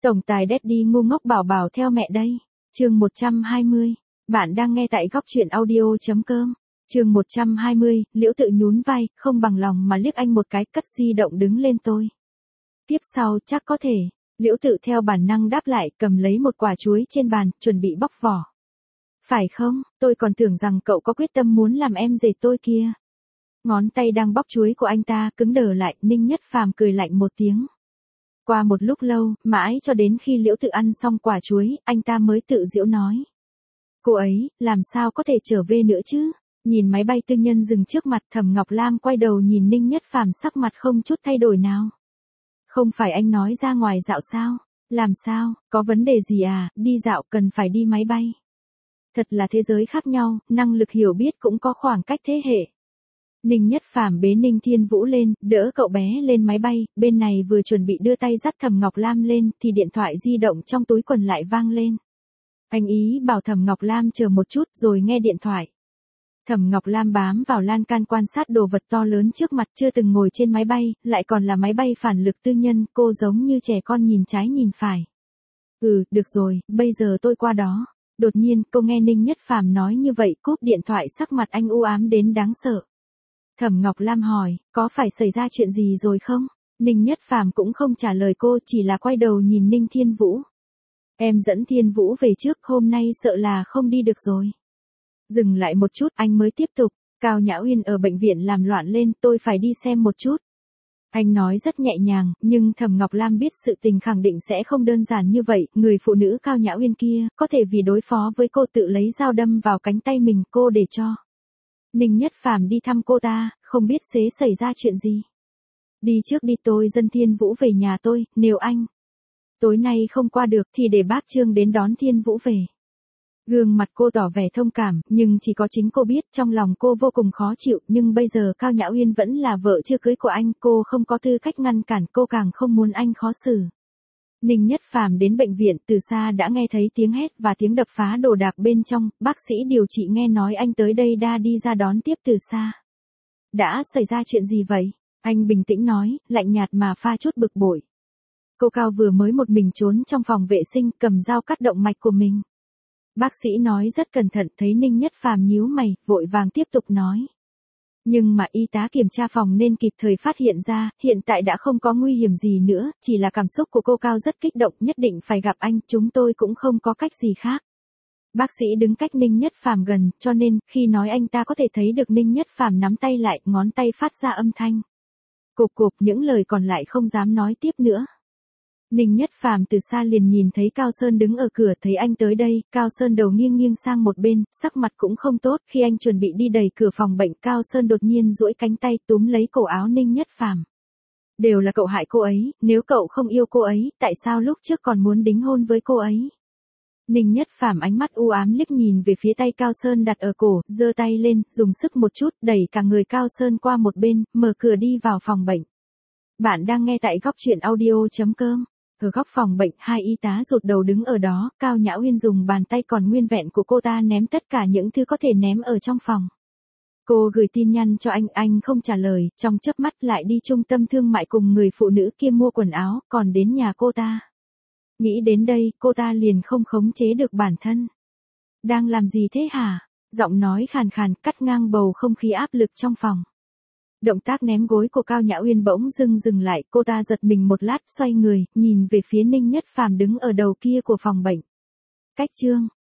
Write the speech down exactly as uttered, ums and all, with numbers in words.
Tổng tài Daddy ngu ngốc bảo bảo theo mẹ đây. Chương một trăm hai mươi. Bạn đang nghe tại góc truyện audio.com. Chương một trăm hai mươi, Liễu Tự nhún vai, không bằng lòng mà liếc anh một cái, cất di động đứng lên tôi. Tiếp sau chắc có thể. Liễu Tự theo bản năng đáp lại, cầm lấy một quả chuối trên bàn, chuẩn bị bóc vỏ. Phải không, tôi còn tưởng rằng cậu có quyết tâm muốn làm em rể tôi kia. Ngón tay đang bóc chuối của anh ta cứng đờ lại, Ninh Nhất Phàm cười lạnh một tiếng. Qua một lúc lâu, mãi cho đến khi Liễu Tự ăn xong quả chuối, anh ta mới tự giễu nói. Cô ấy, làm sao có thể trở về nữa chứ? Nhìn máy bay tư nhân dừng trước mặt, Thẩm Ngọc Lam quay đầu nhìn Ninh Nhất Phàm, sắc mặt không chút thay đổi nào. Không phải anh nói ra ngoài dạo sao? Làm sao, có vấn đề gì à, đi dạo cần phải đi máy bay. Thật là thế giới khác nhau, năng lực hiểu biết cũng có khoảng cách thế hệ. Ninh Nhất Phàm bế Ninh Thiên Vũ lên, đỡ cậu bé lên máy bay, bên này vừa chuẩn bị đưa tay dắt Thẩm Ngọc Lam lên, thì điện thoại di động trong túi quần lại vang lên. Anh ý bảo Thẩm Ngọc Lam chờ một chút rồi nghe điện thoại. Thẩm Ngọc Lam bám vào lan can quan sát đồ vật to lớn trước mặt, chưa từng ngồi trên máy bay, lại còn là máy bay phản lực tư nhân, cô giống như trẻ con nhìn trái nhìn phải. Ừ, được rồi, bây giờ tôi qua đó. Đột nhiên, cô nghe Ninh Nhất Phàm nói như vậy, cúp điện thoại, sắc mặt anh u ám đến đáng sợ. Thẩm Ngọc Lam hỏi, có phải xảy ra chuyện gì rồi không? Ninh Nhất Phàm cũng không trả lời cô, chỉ là quay đầu nhìn Ninh Thiên Vũ. Em dẫn Thiên Vũ về trước, hôm nay sợ là không đi được rồi. Dừng lại một chút, anh mới tiếp tục. Cao Nhã Uyên ở bệnh viện làm loạn lên, tôi phải đi xem một chút. Anh nói rất nhẹ nhàng, nhưng Thẩm Ngọc Lam biết sự tình khẳng định sẽ không đơn giản như vậy. Người phụ nữ Cao Nhã Uyên kia, có thể vì đối phó với cô tự lấy dao đâm vào cánh tay mình, cô để cho Ninh Nhất Phàm đi thăm cô ta, không biết sẽ xảy ra chuyện gì. Đi trước đi, tôi dẫn Thiên Vũ về nhà tôi, nếu anh tối nay không qua được thì để bác Trương đến đón Thiên Vũ về. Gương mặt cô tỏ vẻ thông cảm, nhưng chỉ có chính cô biết, trong lòng cô vô cùng khó chịu, nhưng bây giờ Cao Nhã Uyên vẫn là vợ chưa cưới của anh, cô không có tư cách ngăn cản, cô càng không muốn anh khó xử. Ninh Nhất Phàm đến bệnh viện, từ xa đã nghe thấy tiếng hét và tiếng đập phá đồ đạc bên trong, bác sĩ điều trị nghe nói anh tới đây đã đi ra đón tiếp từ xa. Đã xảy ra chuyện gì vậy? Anh bình tĩnh nói, lạnh nhạt mà pha chút bực bội. Cô Cao vừa mới một mình trốn trong phòng vệ sinh, cầm dao cắt động mạch của mình. Bác sĩ nói rất cẩn thận, thấy Ninh Nhất Phàm nhíu mày, vội vàng tiếp tục nói. Nhưng mà y tá kiểm tra phòng nên kịp thời phát hiện ra, hiện tại đã không có nguy hiểm gì nữa, chỉ là cảm xúc của cô Cao rất kích động, nhất định phải gặp anh, chúng tôi cũng không có cách gì khác. Bác sĩ đứng cách Ninh Nhất Phàm gần, cho nên, khi nói anh ta có thể thấy được Ninh Nhất Phàm nắm tay lại, ngón tay phát ra âm thanh. Cộp cộp, những lời còn lại không dám nói tiếp nữa. Ninh Nhất Phàm từ xa liền nhìn thấy Cao Sơn đứng ở cửa, thấy anh tới đây, Cao Sơn đầu nghiêng nghiêng sang một bên, sắc mặt cũng không tốt, khi anh chuẩn bị đi đẩy cửa phòng bệnh, Cao Sơn đột nhiên duỗi cánh tay túm lấy cổ áo Ninh Nhất Phàm. Đều là cậu hại cô ấy, nếu cậu không yêu cô ấy, tại sao lúc trước còn muốn đính hôn với cô ấy? Ninh Nhất Phàm ánh mắt u ám liếc nhìn về phía tay Cao Sơn đặt ở cổ, giơ tay lên, dùng sức một chút, đẩy cả người Cao Sơn qua một bên, mở cửa đi vào phòng bệnh. Bạn đang nghe tại góc truyện audio.com. Ở góc phòng bệnh, hai y tá rụt đầu đứng ở đó, Cao Nhã Uyên dùng bàn tay còn nguyên vẹn của cô ta ném tất cả những thứ có thể ném ở trong phòng. Cô gửi tin nhắn cho anh, anh không trả lời, trong chớp mắt lại đi trung tâm thương mại cùng người phụ nữ kia mua quần áo, còn đến nhà cô ta. Nghĩ đến đây, cô ta liền không khống chế được bản thân. Đang làm gì thế hả? Giọng nói khàn khàn, cắt ngang bầu không khí áp lực trong phòng. Động tác ném gối của Cao Nhã Uyên bỗng dưng dừng lại, cô ta giật mình một lát, xoay người, nhìn về phía Ninh Nhất Phàm đứng ở đầu kia của phòng bệnh. Cách Trương,